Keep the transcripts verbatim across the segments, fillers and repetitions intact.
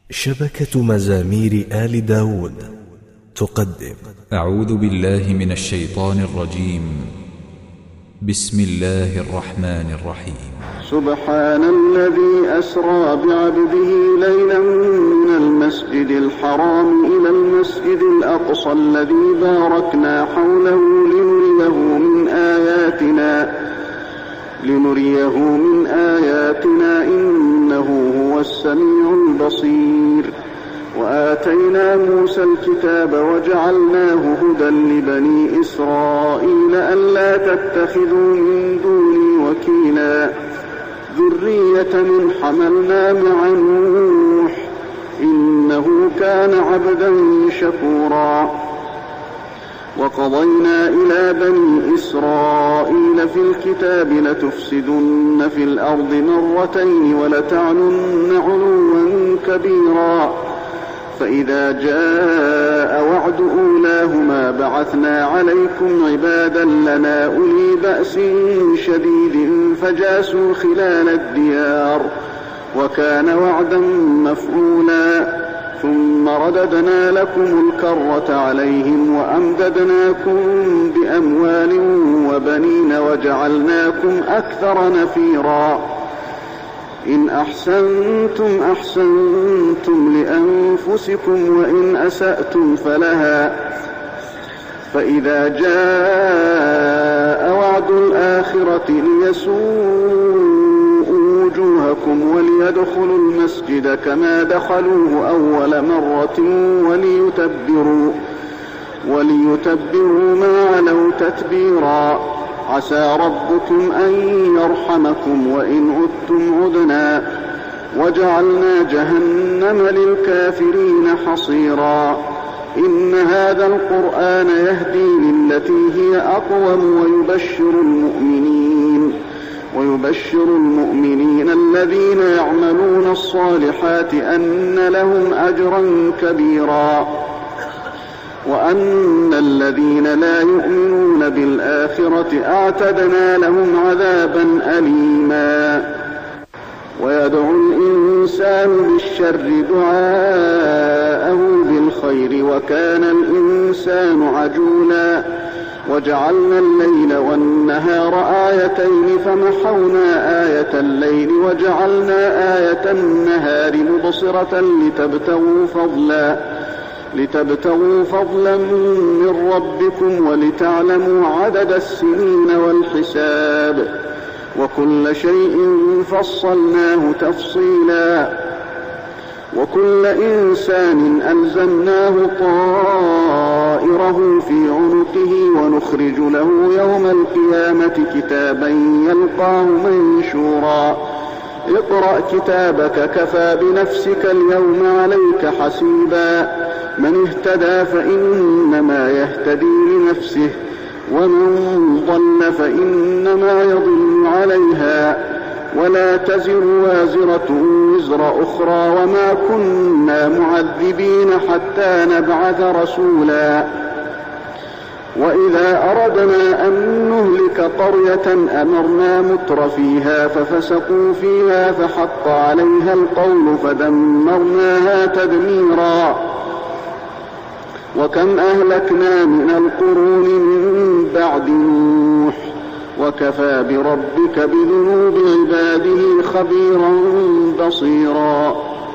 شبكة مزامير آل داود تقدم. أعوذ بالله من الشيطان الرجيم. بسم الله الرحمن الرحيم. سبحان الذي أسرى بعبده ليلا من المسجد الحرام إلى المسجد الأقصى الذي باركنا حوله لنريه من آياتنا لنريه من آياتنا إنه هو السميع البصير. وآتينا موسى الكتاب وجعلناه هدى لبني إسرائيل ألا تتخذوا من دوني وكيلا ذرية من حملنا مع نوح إنه كان عبدا شكورا. وقضينا إلى بني إسرائيل في الكتاب لتفسدن في الأرض مرتين ولتعلن علوا كبيرا فإذا جاء وعد أولاهما بعثنا عليكم عبادا لنا أولي بأس شديد فجاسوا خلال الديار وكان وعدا مفعولا. ثم رددنا لكم الكرة عليهم وأمددناكم بأموال وبنين وجعلناكم أكثر نفيرا. إن أحسنتم أحسنتم لأنفسكم وإن أسأتم فلها فإذا جاء وعد الآخرة ليسوءوا وجوهكم وليدخلوا المسجد كما دخلوه أول مرة وليتبروا, وليتبروا ما علوا تتبيرا. عسى ربكم أن يرحمكم وإن عدتم عدنا وجعلنا جهنم للكافرين حصيرا. إن هذا القرآن يهدي للتي هي أقوم ويبشر المؤمنين ويبشر المؤمنين الذين يعملون الصالحات أن لهم أجرا كبيرا وأن الذين لا يؤمنون بالآخرة أعتدنا لهم عذابا أليما. ويدعو الإنسان بالشر دعاءه بالخير وكان الإنسان عجولا. وجعلنا الليل والنهار آيتين فمحونا آية الليل وجعلنا آية النهار مبصرة لتبتغوا فضلا لتبتغوا فضلا من ربكم ولتعلموا عدد السنين والحساب وكل شيء فصلناه تفصيلا. وكل إنسان ألزمناه طائره في عنقه ونخرج له يوم القيامة كتابا يلقاه منشورا. اقرأ كتابك كفى بنفسك اليوم عليك حسيبا. من اهتدى فإنما يهتدي لنفسه ومن ضل فإنما يضل عليها ولا تزر وازرة وزر أخرى وما كنا معذبين حتى نبعث رسولا. وإذا أردنا أن نهلك قرية أمرنا متر فيها ففسقوا فيها فحق عليها القول فدمرناها تدميرا. وكم أهلكنا من القرون من بعد نوح وكفى بربك بذنوب عباده خبيرا بصيرا.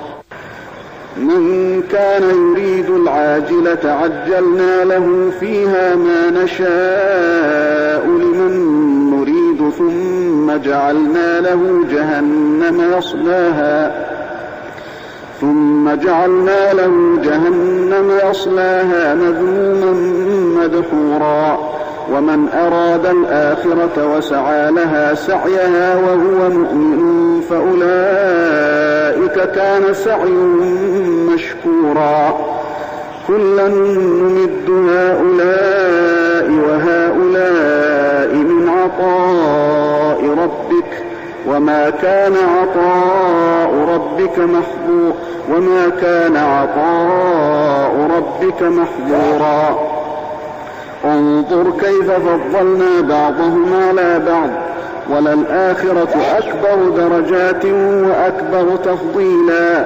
من كان يريد العاجلة عجلنا له فيها ما نشاء لمن نريد ثم جعلنا له جهنم يصلاها ثم جعلنا له جهنم يصلاها مذموما مدحورا. ومن أراد الآخرة وسعى لها سعيها وهو مؤمن فأولئك كان سعيهم مشكورا. كلا نمد هؤلاء وهؤلاء من عطاء ربك وما كان عطاء ربك محظورا وما كان عطاء ربك محظورا. انظر كيف فضلنا بعضهم على بعض وللآخرة أكبر درجات وأكبر تفضيلا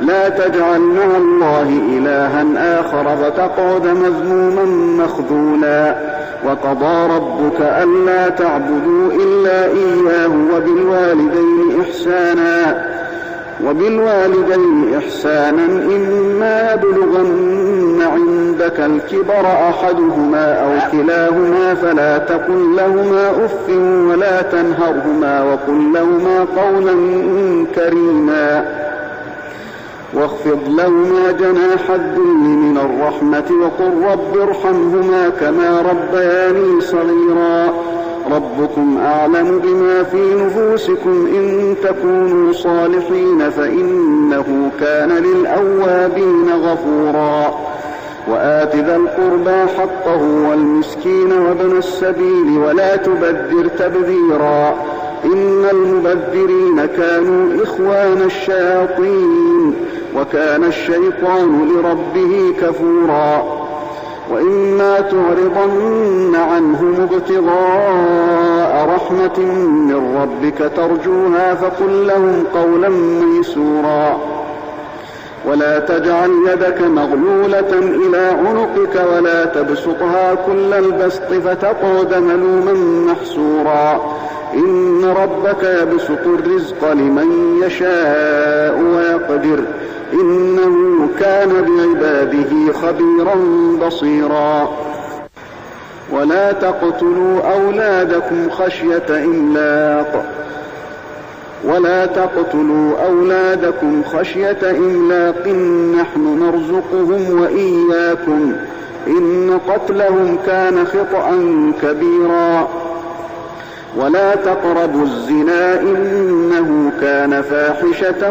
لا تجعل مع الله إلها آخر فتقعد مذموما مخذولا وقضى ربك ألا تعبدوا إلا إياه وبالوالدين إحسانا وبالوالدين إحسانا إما يبلغن عندك الكبر أحدهما أو كلاهما فلا تقل لهما أف ولا تنهرهما وقل لهما قولا كريما واخفض لهما جناح الذل من الرحمة وقل رب ارحمهما كما ربياني صغيرا ربكم أعلم بما في نفوسكم إن تكونوا صالحين فإنه كان للأوابين غفورا وآت ذا القربى حقه والمسكين وابن السبيل ولا تبذر تبذيرا إن المبذرين كانوا إخوان الشياطين وكان الشيطان لربه كفورا وإما تعرضن عنهم ابتغاء رحمة من ربك ترجوها فقل لهم قولا ميسورا ولا تجعل يدك مغلولة إلى عنقك ولا تبسطها كل البسط فتقعد ملوما محسورا إن ربك يبسط الرزق لمن يشاء ويقدر إنه كان بعباده خبيرا بصيرا ولا تقتلوا أولادكم خشية إملاق ولا تقتلوا أولادكم خشية إملاق نحن نرزقهم وإياكم إن قتلهم كان خطأ كبيرا ولا تقربوا الزنا إنه كان فاحشة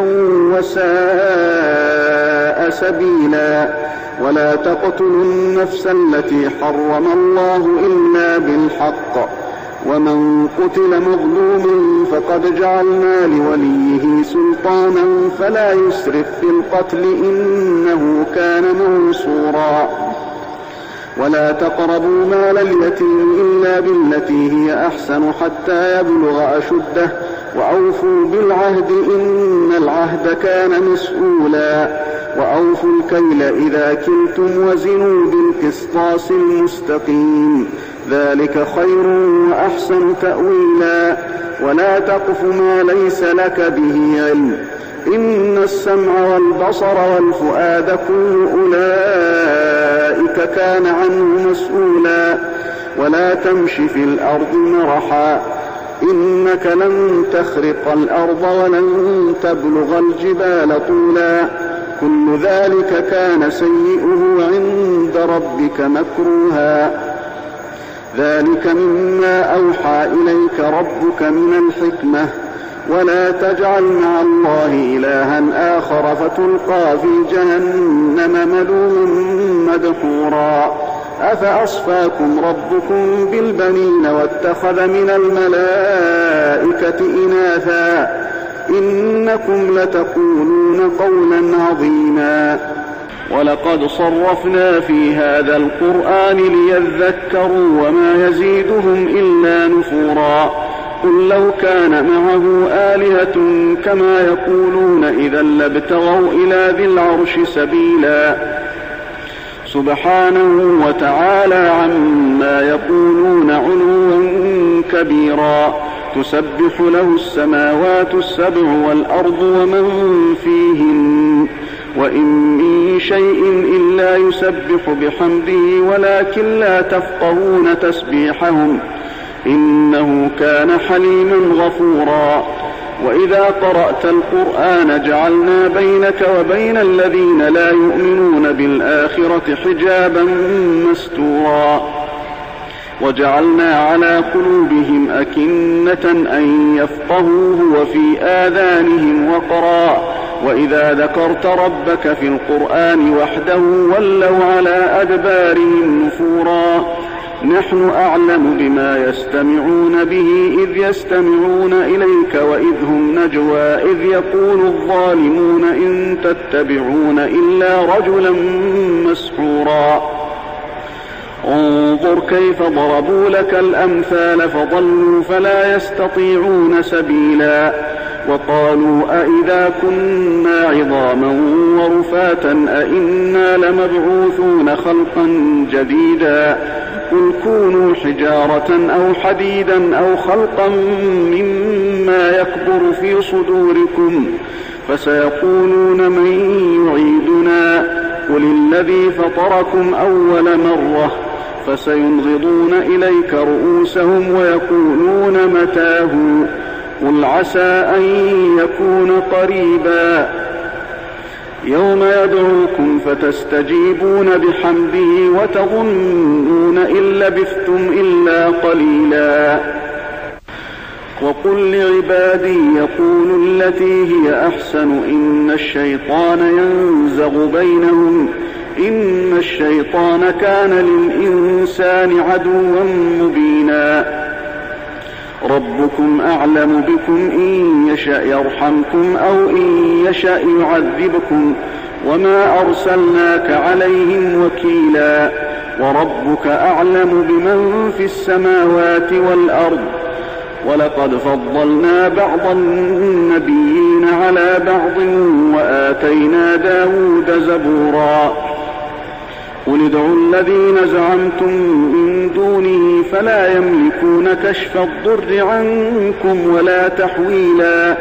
وساء سبيلا ولا تقتلوا النفس التي حرم الله إلا بالحق ومن قتل مظلوما فقد جعلنا لوليه سلطانا فلا يسرف في القتل إنه كان منصورا ولا تقربوا مال اليتيم إلا بالتي هي أحسن حتى يبلغ أشده وأوفوا بالعهد إن العهد كان مسؤولا وأوفوا الكيل إذا كلتم وزنوا بالقسطاس المستقيم ذلك خير وأحسن تأويلا ولا تقف ما ليس لك به علم إن السمع والبصر والفؤاد كل أولئك كان عنه مسؤولا ولا تمش في الأرض مرحا إنك لن تخرق الأرض ولن تبلغ الجبال طولا كل ذلك كان سيئه عند ربك مكروها ذلك مما أوحى إليك ربك من الحكمة ولا تجعل مع الله إلها آخر فتلقى في جهنم ملوما مدحورا أفأصفاكم ربكم بالبنين واتخذ من الملائكة إناثا إنكم لتقولون قولا عظيما ولقد صرفنا في هذا القرآن ليذكروا وما يزيدهم إلا نفورا قل لو كان معه آلهة كما يقولون إذا لابتغوا إلى ذي العرش سبيلا سبحانه وتعالى عما يقولون علوا كبيرا تسبح له السماوات السبع والأرض ومن فيهن وإن من شيء إلا يسبح بحمده ولكن لا تفقهون تسبيحهم إنه كان حليما غفورا وإذا قرأت القرآن جعلنا بينك وبين الذين لا يؤمنون بالآخرة حجابا مستورا وجعلنا على قلوبهم أكنة أن يفقهوه وفي آذانهم وقرا وإذا ذكرت ربك في القرآن وحده ولوا على أدبارهم نفورا نحن أعلم بما يستمعون به إذ يستمعون إليك وإذ هم نجوى إذ يقول الظالمون إن تتبعون إلا رجلا مسحورا انظر كيف ضربوا لك الأمثال فضلوا فلا يستطيعون سبيلا وقالوا أئذا كنا عظاما ورفاتا أئنا لمبعوثون خلقا جديدا قل كونوا حجارة أو حديدا أو خلقا مما يكبر في صدوركم فسيقولون من يعيدنا قل الذي فطركم أول مرة فسينغضون إليك رؤوسهم ويقولون متاه قل عسى أن يكون قريبا يوم يدعوكم فتستجيبون بحمده وتظنون إن لبثتم إلا قليلا وقل لعبادي يقولوا التي هي أحسن إن الشيطان ينزغ بينهم إن الشيطان كان للإنسان عدوا مبينا ربكم أعلم بكم إن يشأ يرحمكم أو إن يشأ يعذبكم وما أرسلناك عليهم وكيلا وربك أعلم بمن في السماوات والأرض ولقد فضلنا بعض النبيين على بعض وآتينا داود زبورا قل ادعوا الذين زعمتم من دونه فلا يملكون كشف الضر عنكم ولا تحويلا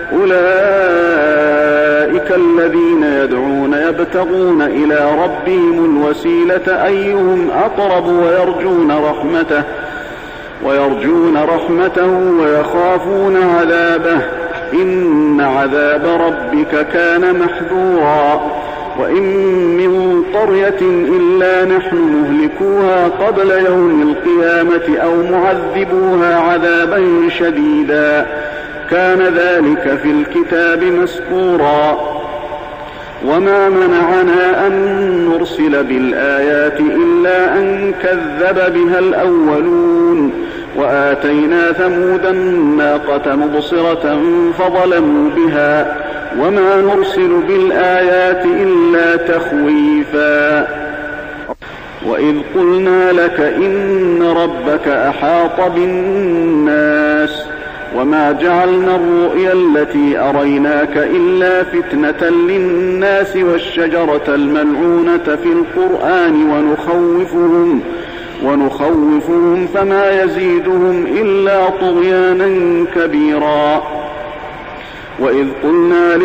أولئك الذين يدعون يبتغون إلى ربهم الوسيلة أيهم أقرب ويرجون رحمته ويرجون رحمته ويخافون عذابه إن عذاب ربك كان محذورا وإن من قرية إلا نحن مهلكوها قبل يوم القيامة أو معذبوها عذابا شديدا كان ذلك في الكتاب مسطورا وما منعنا أن نرسل بالآيات إلا أن كذب بها الأولون وآتينا ثمود الناقة مبصرة فظلموا بها وما نرسل بالآيات إلا تخويفا وإذ قلنا لك إن ربك أحاط بالناس وما جعلنا الرؤيا التي أريناك إلا فتنة للناس والشجرة الملعونة في القرآن ونخوفهم ونخوفهم فما يزيدهم إلا طغيانا كبيرا وإذ قلنا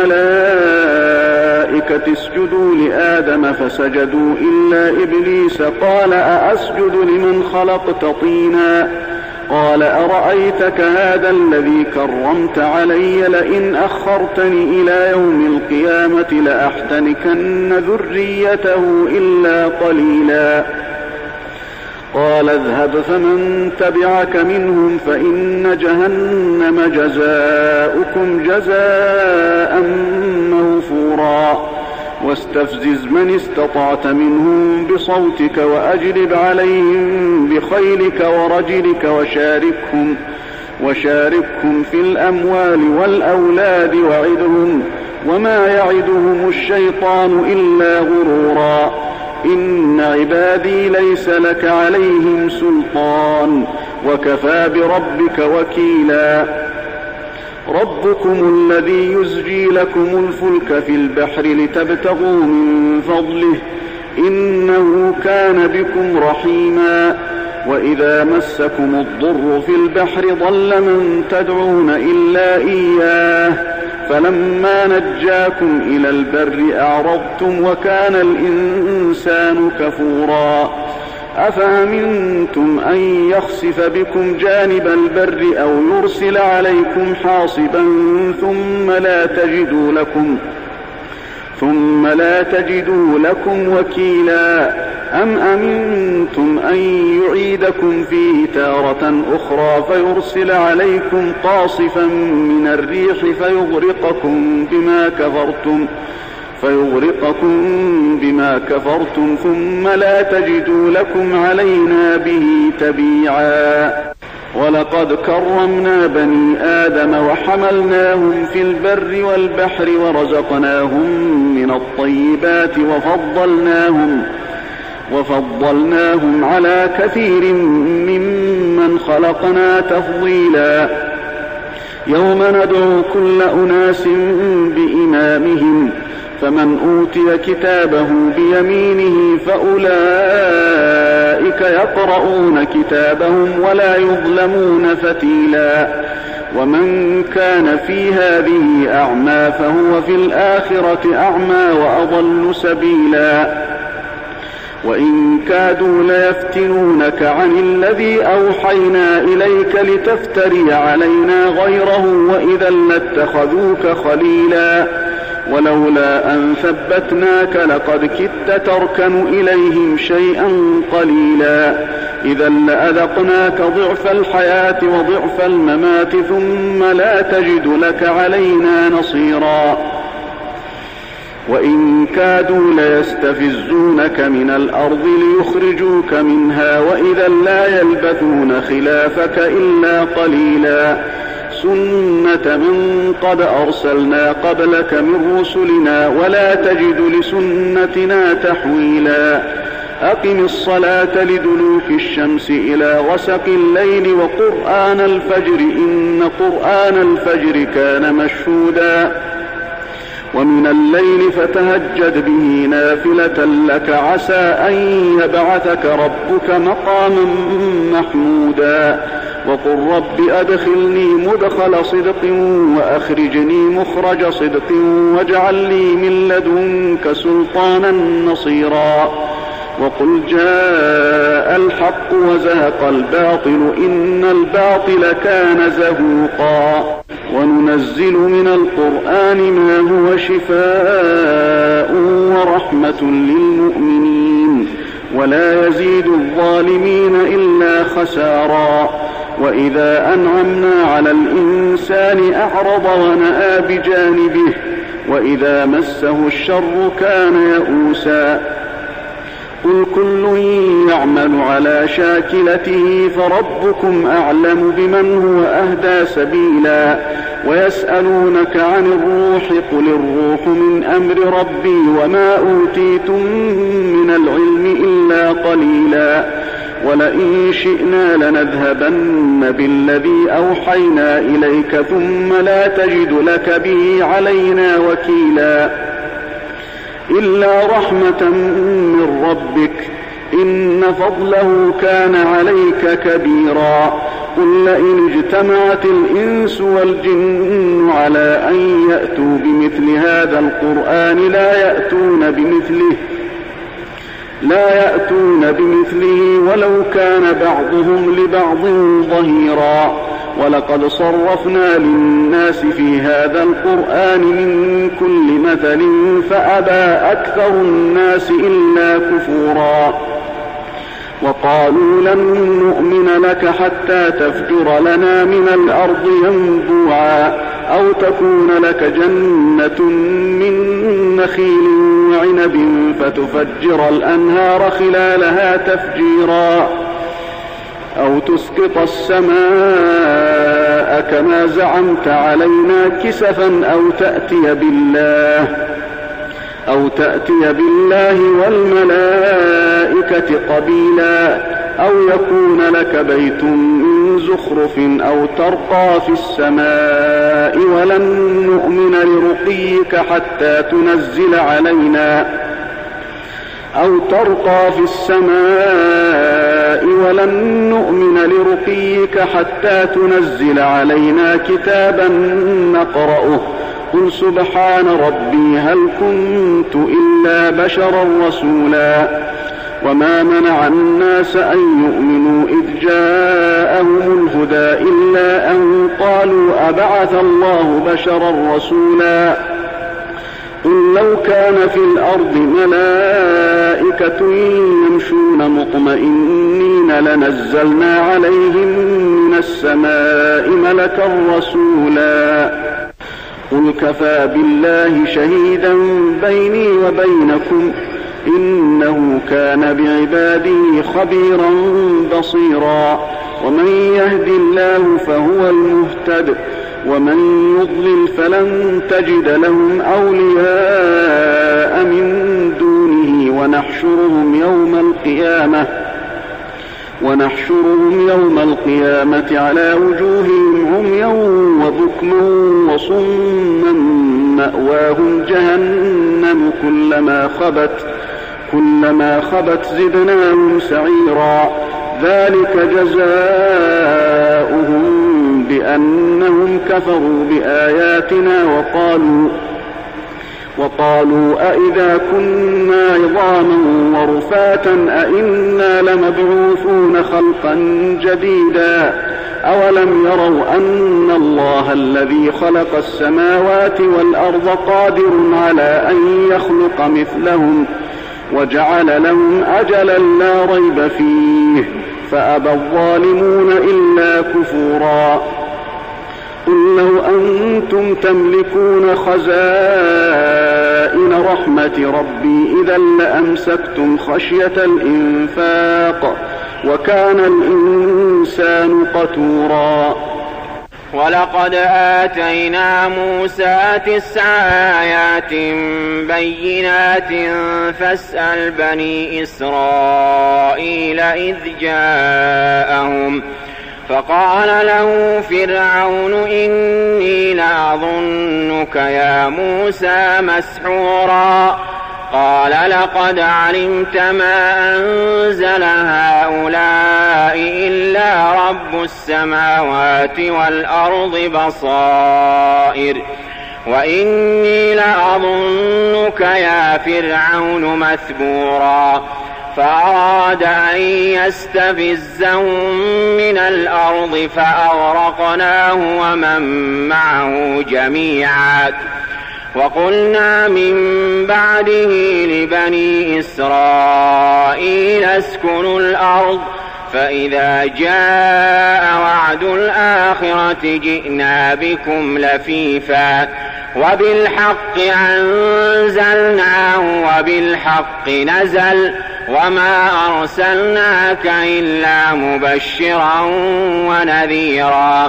للملائكة اسجدوا لآدم فسجدوا إلا إبليس قال أأسجد لمن خلقت طينا قال أرأيتك هذا الذي كرمت علي لئن أخرتني إلى يوم القيامة لأحتنكن ذريته إلا قليلا قال اذهب فمن تبعك منهم فإن جهنم جزاؤكم جزاء موفورا واستفزز من استطعت منهم بصوتك وأجلب عليهم بخيلك ورجلك وشاركهم وشاركهم في الأموال والأولاد وعدهم وما يعدهم الشيطان إلا غرورا إن عبادي ليس لك عليهم سلطان وكفى بربك وكيلا ربكم الذي يزجي لكم الفلك في البحر لتبتغوا من فضله إنه كان بكم رحيما وإذا مسكم الضر في البحر ضل من تدعون إلا إياه فلما نجاكم إلى البر أعرضتم وكان الإنسان كفورا أفأمنتم أن يخسف بكم جانب البر أو يرسل عليكم حاصبا ثم لا تجدوا لكم ثم لا تجدوا لكم وكيلا أم أمنتم أن يعيدكم فيه تارة أخرى فيرسل عليكم قاصفا من الريح فيغرقكم بما كفرتم فيغرقكم بما كفرتم ثم لا تجدوا لكم علينا به تبيعا ولقد كرمنا بني آدم وحملناهم في البر والبحر ورزقناهم من الطيبات وفضلناهم وفضلناهم على كثير ممن خلقنا تفضيلا يوم ندعو كل أناس بإمامهم فمن أوتي كتابه بيمينه فأولئك يقرؤون كتابهم ولا يظلمون فتيلا ومن كان في هذه أعمى فهو في الآخرة أعمى وأضل سبيلا وإن كادوا ليفتنونك عن الذي أوحينا إليك لتفتري علينا غيره وإذا لاتخذوك خليلا ولولا أن ثبتناك لقد كدت تركن إليهم شيئا قليلا إذا لأذقناك ضعف الحياة وضعف الممات ثم لا تجد لك علينا نصيرا وإن كادوا ليستفزونك من الأرض ليخرجوك منها وإذا لا يلبثون خلافك إلا قليلا سنة من قد أرسلنا قبلك من رسلنا ولا تجد لسنتنا تحويلا أقم الصلاة لدلوك الشمس إلى غسق الليل وقرآن الفجر إن قرآن الفجر كان مشهودا ومن الليل فتهجد به نافلة لك عسى أن يبعثك ربك مقاما محمودا وقل رب أدخلني مدخل صدق وأخرجني مخرج صدق واجعل لي من لدنك سلطانا نصيرا وقل جاء الحق وزهق الباطل إن الباطل كان زهوقا وننزل من القرآن ما هو شفاء ورحمة للمؤمنين ولا يزيد الظالمين إلا خسارا وإذا أنعمنا على الإنسان أعرض ونأى بجانبه وإذا مسه الشر كان يئوسا قل كل يعمل على شاكلته فربكم أعلم بمن هو أهدى سبيلا ويسألونك عن الروح قل الروح من أمر ربي وما أوتيتم من العلم إلا قليلا ولئن شئنا لنذهبن بالذي أوحينا إليك ثم لا تجد لك به علينا وكيلا إلا رحمة من ربك إن فضله كان عليك كبيرا قل لئن اجتمعت الإنس والجن على أن يأتوا بمثل هذا القرآن لا يأتون بمثله لا يأتون بمثله ولو كان بعضهم لبعض ظهيرا ولقد صرفنا للناس في هذا القرآن من كل مثل فأبى أكثر الناس إلا كفورا وقالوا لن نؤمن لك حتى تفجر لنا من الأرض ينبوعا أو تكون لك جنة من نخيل وعنب فتفجر الأنهار خلالها تفجيرا أو تسقط السماء كما زعمت علينا كسفا أو تأتي بالله أو تأتي بالله والملائكة قبيلا أو يكون لك بيت من زخرف أو ترقى في السماء ولن نؤمن لرقيك حتى تنزل علينا أو ترقى في السماء ولن نؤمن لرقيك حتى تنزل علينا كتابا نقرأه قل سبحان ربي هل كنت إلا بشرا رسولا وما منع الناس أن يؤمنوا إذ جاءهم الهدى إلا أن قالوا أبعث الله بشرا رسولا قل لو كان في الأرض ملائكة يمشون مطمئنين لنزلنا عليهم من السماء ملكا رسولا قل كفى بالله شهيدا بيني وبينكم إنه كان بعباده خبيرا بصيرا ومن يهد الله فهو المهتد ومن يضلل فلن تجد لهم أولياء من دونه ونحشرهم يوم القيامة ونحشرهم يوم القيامة على وجوههم عميا وبكما وصما مأواهم جهنم كلما خبت كلما خبت زدناهم سعيرا ذلك جزاؤهم بأنهم كفروا بآياتنا وقالوا وقالوا أئذا كنا عظاما ورفاتا أئنا لمبعوثون خلقا جديدا أولم يروا أن الله الذي خلق السماوات والأرض قادر على أن يخلق مثلهم وجعل لهم أجلا لا ريب فيه فأبى الظالمون إلا كفورا قل لو أنتم تملكون خزائن رحمة ربي إذا لأمسكتم خشية الإنفاق وكان الإنسان قتورا ولقد آتينا موسى تسع آيات بينات فاسأل بني إسرائيل إذ جاءهم فقال له فرعون إني لأظنك يا موسى مسحورا قال لقد علمت ما أنزل هؤلاء إلا رب السماوات والأرض بصائر وإني لأظنك يا فرعون مثبورا فأراد أن يستفزهم من الأرض فأغرقناه ومن معه جميعا وقلنا من بعده لبني إسرائيل اسكنوا الأرض فإذا جاء وعد الآخرة جئنا بكم لفيفا وبالحق أنزلناه وبالحق نزل وما أرسلناك إلا مبشرا ونذيرا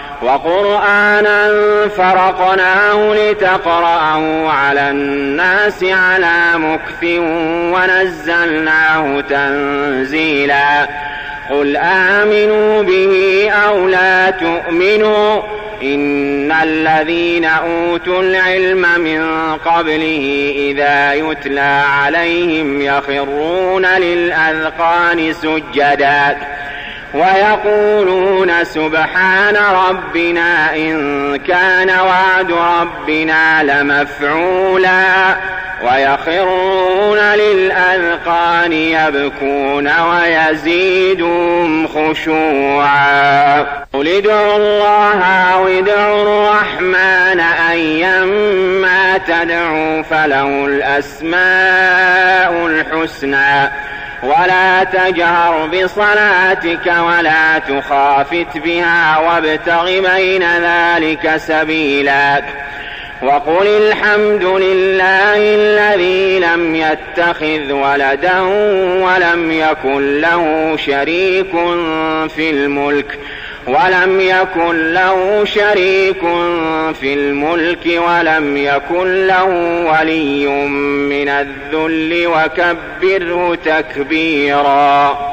وقرآنا فرقناه لتقرأه على الناس على مكث ونزلناه تنزيلا قل آمنوا به أو لا تؤمنوا إن الذين أوتوا العلم من قبله إذا يتلى عليهم يخرون للأذقان سجدا ويقولون سبحان ربنا إن كان وعد ربنا لمفعولا ويخرون للأذقان يبكون ويزيدهم خشوعا قل ادعوا الله أو ادعوا الرحمن أيما تدعوا فله الأسماء الحسنى ولا تجهر بصلاتك ولا تخافت بها وابتغ بين ذلك سبيلا وقل الحمد لله الذي لم يتخذ ولدا ولم يكن له شريك في الملك ولم يكن له شريك في الملك ولم يكن له ولي من الذل وكبره تكبيرا.